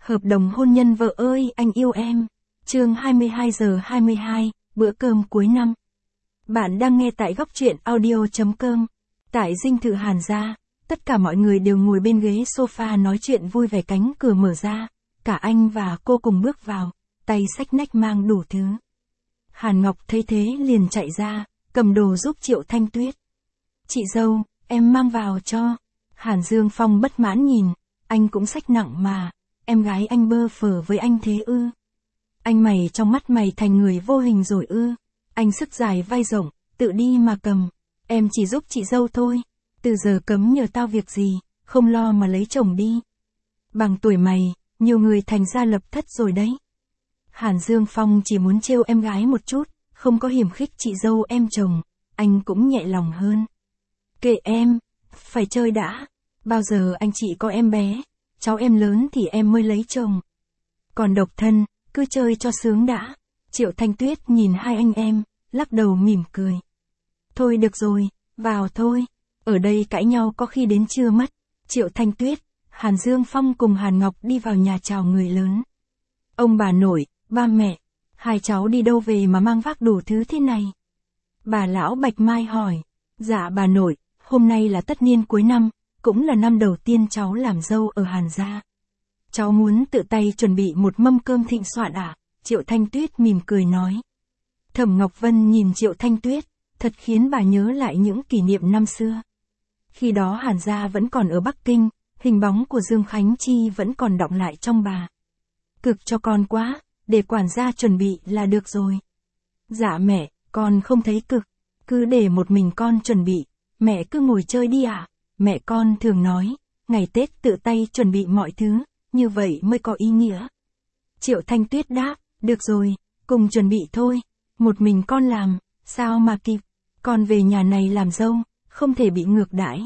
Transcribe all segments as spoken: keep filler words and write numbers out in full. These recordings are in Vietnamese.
Hợp đồng hôn nhân vợ ơi anh yêu em. Chương hai mươi hai giờ hai mươi hai, bữa cơm cuối năm. Bạn đang nghe tại góc truyện audio chấm com. Tại dinh thự Hàn gia, tất cả mọi người đều ngồi bên ghế sofa nói chuyện vui vẻ, cánh cửa mở ra. Cả anh và cô cùng bước vào, tay xách nách mang đủ thứ. Hàn Ngọc thấy thế liền chạy ra, cầm đồ giúp Triệu Thanh Tuyết. Chị dâu, em mang vào cho. Hàn Dương Phong bất mãn nhìn, anh cũng xách nặng mà, em gái anh bơ phờ với anh thế ư? Anh mày trong mắt mày thành người vô hình rồi ư? Anh sức dài vai rộng, tự đi mà cầm, em chỉ giúp chị dâu thôi, từ giờ cấm nhờ tao việc gì, không lo mà lấy chồng đi. Bằng tuổi mày, nhiều người thành gia lập thất rồi đấy. Hàn Dương Phong chỉ muốn trêu em gái một chút, không có hiểm khích chị dâu em chồng, anh cũng nhẹ lòng hơn. Kệ em, phải chơi đã, bao giờ anh chị có em bé, cháu em lớn thì em mới lấy chồng. Còn độc thân, cứ chơi cho sướng đã. Triệu Thanh Tuyết nhìn hai anh em, lắc đầu mỉm cười. Thôi được rồi, vào thôi, ở đây cãi nhau có khi đến trưa mất. Triệu Thanh Tuyết, Hàn Dương Phong cùng Hàn Ngọc đi vào nhà chào người lớn. Ông bà nội, ba mẹ, hai cháu đi đâu về mà mang vác đủ thứ thế này? Bà lão Bạch Mai hỏi. Dạ bà nội, hôm nay là tất niên cuối năm, cũng là năm đầu tiên cháu làm dâu ở Hàn gia. Cháu muốn tự tay chuẩn bị một mâm cơm thịnh soạn à? Triệu Thanh Tuyết mỉm cười nói. Thẩm Ngọc Vân nhìn Triệu Thanh Tuyết, thật khiến bà nhớ lại những kỷ niệm năm xưa. Khi đó Hàn gia vẫn còn ở Bắc Kinh, hình bóng của Dương Khánh Chi vẫn còn đọng lại trong bà. Cực cho con quá, để quản gia chuẩn bị là được rồi. Dạ mẹ, con không thấy cực, cứ để một mình con chuẩn bị, mẹ cứ ngồi chơi đi ạ. À? Mẹ con thường nói, ngày Tết tự tay chuẩn bị mọi thứ, như vậy mới có ý nghĩa. Triệu Thanh Tuyết đáp, được rồi, cùng chuẩn bị thôi, một mình con làm, sao mà kịp, con về nhà này làm dâu, không thể bị ngược đãi.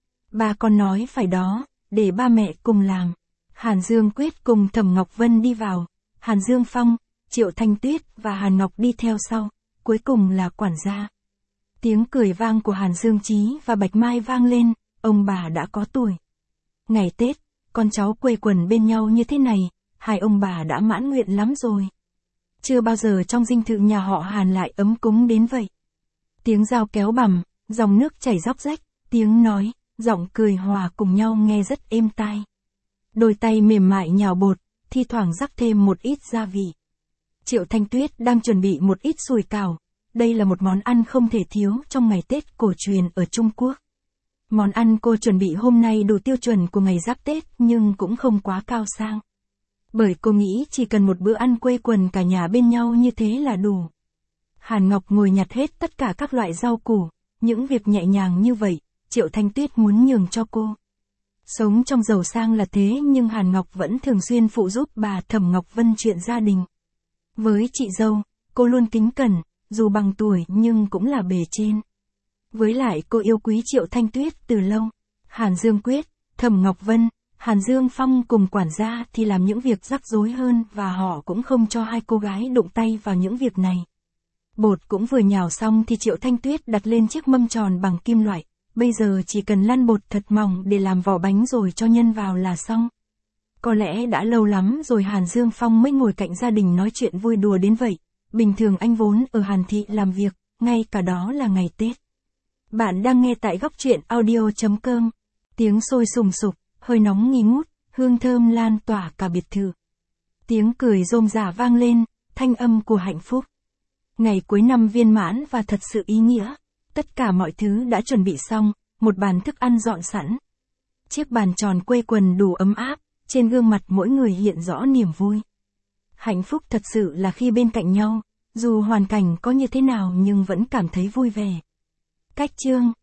Ba con nói phải đó, để ba mẹ cùng làm. Hàn Dương Quyết cùng Thẩm Ngọc Vân đi vào, Hàn Dương Phong, Triệu Thanh Tuyết và Hàn Ngọc đi theo sau, cuối cùng là quản gia. Tiếng cười vang của Hàn Dương Chí và Bạch Mai vang lên, ông bà đã có tuổi. Ngày Tết, con cháu quây quần bên nhau như thế này, hai ông bà đã mãn nguyện lắm rồi. Chưa bao giờ trong dinh thự nhà họ Hàn lại ấm cúng đến vậy. Tiếng dao kéo bằm, dòng nước chảy róc rách, tiếng nói, giọng cười hòa cùng nhau nghe rất êm tai. Đôi tay mềm mại nhào bột, thi thoảng rắc thêm một ít gia vị. Triệu Thanh Tuyết đang chuẩn bị một ít sủi cảo. Đây là một món ăn không thể thiếu trong ngày Tết cổ truyền ở Trung Quốc. Món ăn cô chuẩn bị hôm nay đủ tiêu chuẩn của ngày giáp Tết nhưng cũng không quá cao sang. Bởi cô nghĩ chỉ cần một bữa ăn quây quần cả nhà bên nhau như thế là đủ. Hàn Ngọc ngồi nhặt hết tất cả các loại rau củ, những việc nhẹ nhàng như vậy, Triệu Thanh Tuyết muốn nhường cho cô. Sống trong giàu sang là thế nhưng Hàn Ngọc vẫn thường xuyên phụ giúp bà Thẩm Ngọc Vân chuyện gia đình. Với chị dâu, cô luôn kính cẩn, dù bằng tuổi nhưng cũng là bề trên. Với lại cô yêu quý Triệu Thanh Tuyết từ lâu. Hàn Dương Quyết, Thẩm Ngọc Vân, Hàn Dương Phong cùng quản gia thì làm những việc rắc rối hơn và họ cũng không cho hai cô gái đụng tay vào những việc này. Bột cũng vừa nhào xong thì Triệu Thanh Tuyết đặt lên chiếc mâm tròn bằng kim loại. Bây giờ chỉ cần lăn bột thật mỏng để làm vỏ bánh rồi cho nhân vào là xong. Có lẽ đã lâu lắm rồi Hàn Dương Phong mới ngồi cạnh gia đình nói chuyện vui đùa đến vậy. Bình thường anh vốn ở Hàn Thị làm việc, ngay cả đó là ngày Tết. Bạn đang nghe tại góc truyện audio chấm com. Tiếng sôi sùng sục, hơi nóng nghi ngút, hương thơm lan tỏa cả biệt thự. Tiếng cười rôm rả vang lên, thanh âm của hạnh phúc. Ngày cuối năm viên mãn và thật sự ý nghĩa. Tất cả mọi thứ đã chuẩn bị xong, một bàn thức ăn dọn sẵn. Chiếc bàn tròn quây quần đủ ấm áp, trên gương mặt mỗi người hiện rõ niềm vui. Hạnh phúc thật sự là khi bên cạnh nhau, dù hoàn cảnh có như thế nào nhưng vẫn cảm thấy vui vẻ. Cách chương